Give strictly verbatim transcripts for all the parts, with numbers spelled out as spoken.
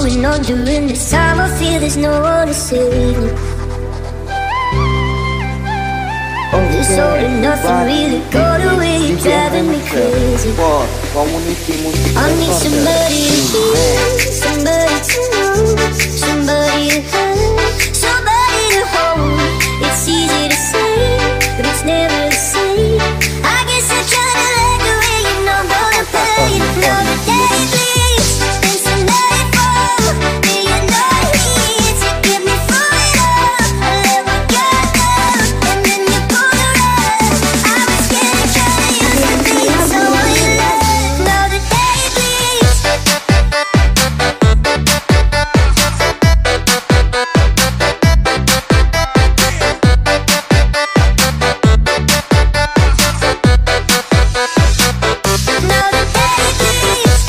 going under in this time. I feel there's no one to save me. This all and nothing really got away, you're driving me crazy. I need somebody to hear, somebody to know, somebody to have, somebody to hold. It's easy to say, but it's never the same. I guess I'm trying to let go way you know I'm gonna pay. Now the day bleeds, then some nightfall. Then you know me to get me through it all. I let what got down, and then you pull the rug. I was scared, trying to use the beat, so all you love. Now the day bleeds. Now the day bleeds.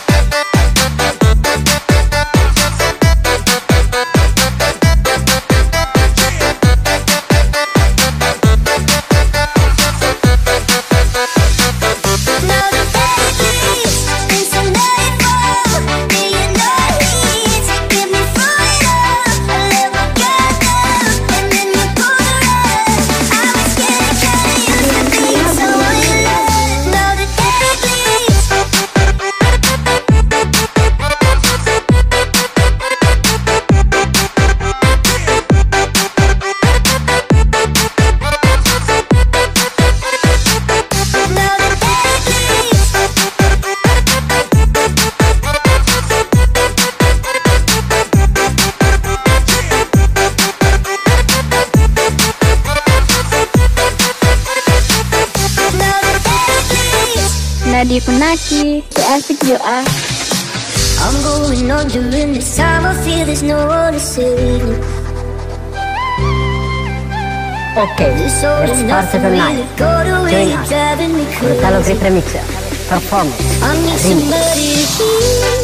Now the day bleeds, then some nightfall. Then you know me to get me through it all. I let what got down, and then you pull the rug. I was scared, trying to use the beat, so all you love. Now the day bleeds. Now the day bleeds. Now the day bleeds. Nadia Funaki, the Epic You Are. I'm going under in this time. I feel there's no one to save me. Okay, This all let's and start nothing the really night. got away, Join you're us. driving me Brutalo crazy. Great Remixer, performance, I need remix. somebody to hear,